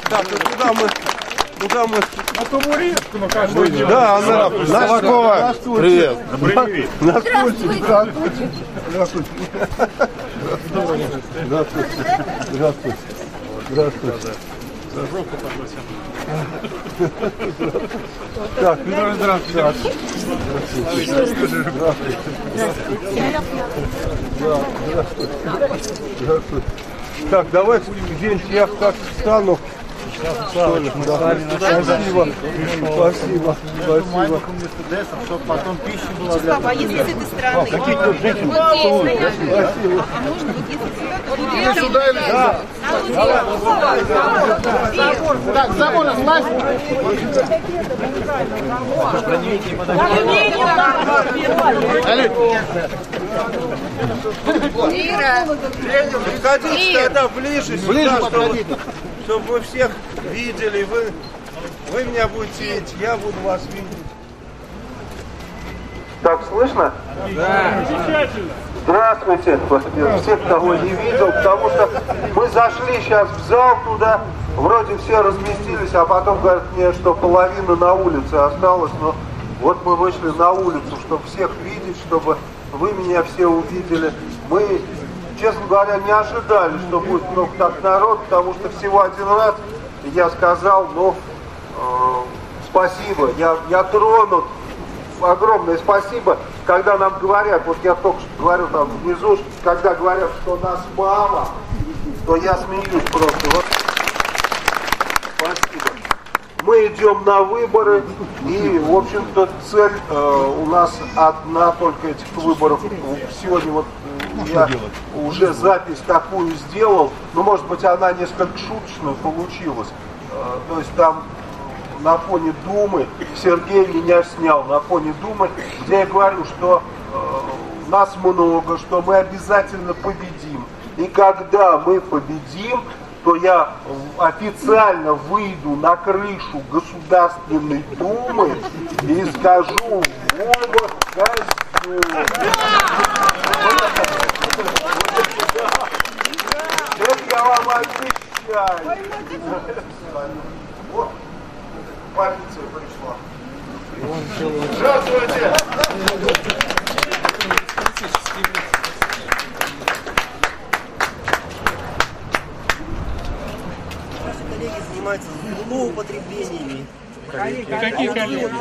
Так, куда мы? На Тумуринску, ну каждый день. Да, на Новакова. Привет. Привет. Здравствуйте. Здравствуйте. Здравствуйте. Здравствуйте. Так, здравствуйте. Здравствуйте. Так, давайте где-нибудь я как встану. Да. Спасибо. Спасибо. Спасибо. Чтобы потом пища была для... Папа, а если с этой стороны? Какие тут женщины? Спасибо. А можно вот если Сюда или сюда? Так, забор слазь. Подходите тогда ближе сюда, чтобы вы всех видели. Вы меня будете видеть, я буду вас видеть. Так, слышно? Да. Замечательно. Здравствуйте, всех, кого не видел, потому что мы зашли сейчас в зал туда, вроде все разместились, а потом говорят мне, что половина на улице осталась, но вот мы вышли на улицу, чтобы всех видеть, чтобы вы меня все увидели. Мы, честно говоря, не ожидали, что будет много так народ, потому что всего один раз я сказал, ну, спасибо, я тронут. Огромное спасибо, когда нам говорят, вот я только что говорю там внизу, когда говорят, что у нас мама, то я смеюсь просто. Вот. Спасибо. Мы идем на выборы, и, в общем-то, цель у нас одна только этих выборов. Сегодня вот я уже запись такую сделал, но, может быть, она несколько шуточная получилась. То есть там на фоне Думы, Сергей меня снял на фоне Думы, где я говорю, что нас много, что мы обязательно победим. И когда мы победим, то я официально выйду на крышу Государственной Думы и скажу: Вова козёл. Это я вам обещаю. Вот. Полиция пришла. Здравствуйте! Наши коллеги занимаются злоупотреблениями. Какие коллеги?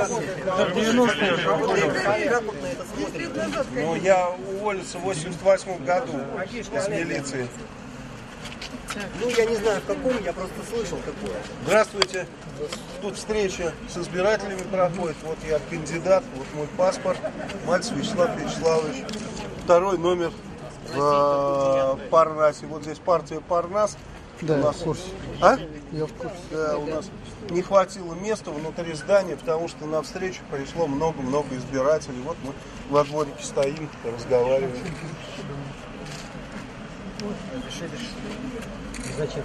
Ну, я уволился в 88 году из милиции. Ну, я не знаю в каком, я просто слышал такое. Здравствуйте. Тут встреча с избирателями проходит. Вот я кандидат, вот мой паспорт. Мальцев Вячеслав Вячеславович. Второй номер в Парнасе. Вот здесь партия Парнас. Да, у нас... я в курсе. А? Я в курсе. Да, у нас не хватило места внутри здания, потому что на встречу пришло много-много избирателей. Вот мы во дворике стоим, разговариваем. Зачем?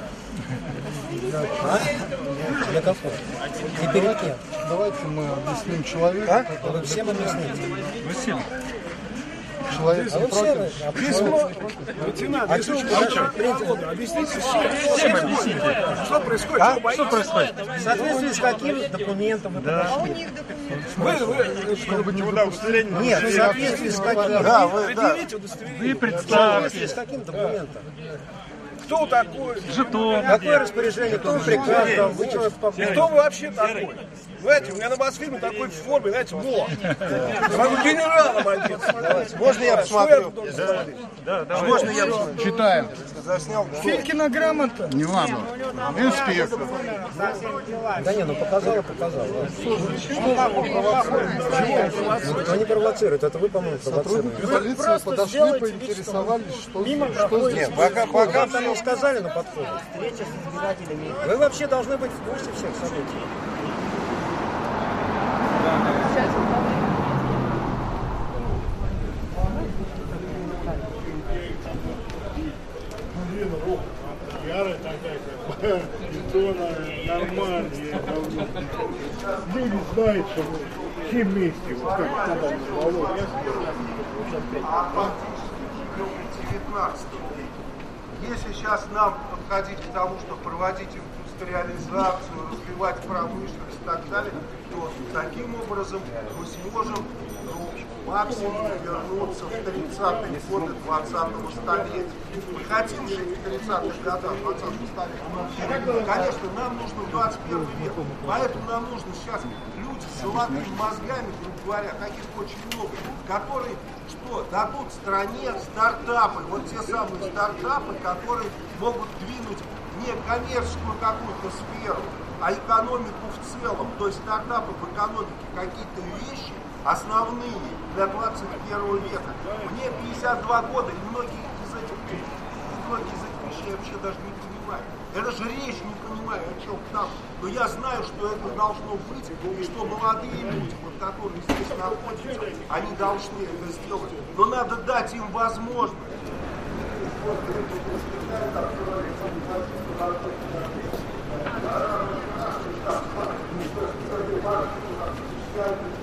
Для кого? И перед кем? Давайте мы объясним человеку. Вы всем объясните. Вы всем. Человек не против. Лейтенант, Объясните всем объясните. Что происходит? Что происходит? В соответствии с каким документом вы подошли? Нет, в соответствии с каким? Да, вы, да. Вы В представьте. соответствии с каким документом? Кто такой? Жетон. Какое распоряжение, кто приказ дал? Вы человек И кто вы вообще такой? Знаете, у меня на Мосфильме такой в форме, знаете, мор. Я могу генералом одеться. Можно я посмотрю? Да. Можно я посмотрю? Читаем. Заснял? Филькина грамота. Не надо. Инспектор. Да не, ну показала. Никто не провоцирует, это вы, по-моему, провоцируете. Полиция подошли, поинтересовались, что здесь. Нет, пока Вам там сказали на подходе. Встреча с избирателями. Вы вообще должны быть в курсе всех событий. Ярая такая, бетонная, нормальная. Люди знают, что мы все вместе, вот как тогда Володя. А фактически 19 веке. Если сейчас нам подходить к тому, чтобы проводить эту индустриализацию, развивать промышленность и так далее, то таким образом мы сможем максимум вернуться в 30-е годы 20-го столетия. Мы хотим жить в 30-х годах 20-го столетия. Конечно, нам нужно 21 век, поэтому нам нужно сейчас люди с золотыми мозгами, грубо говоря, таких очень много, которые что, дадут стране стартапы, вот те самые стартапы, которые могут двинуть не коммерческую какую-то сферу, а экономику в целом, то есть стартапы в экономике, какие-то вещи основные для 21 века. Мне 52 года, и многие из этих вещей я вообще даже не понимаю. Я даже речь не понимаю, о чем там. Но я знаю, что это должно быть, и что молодые люди, вот, которые здесь находятся, они должны это сделать. Но надо дать им возможность. Thank you.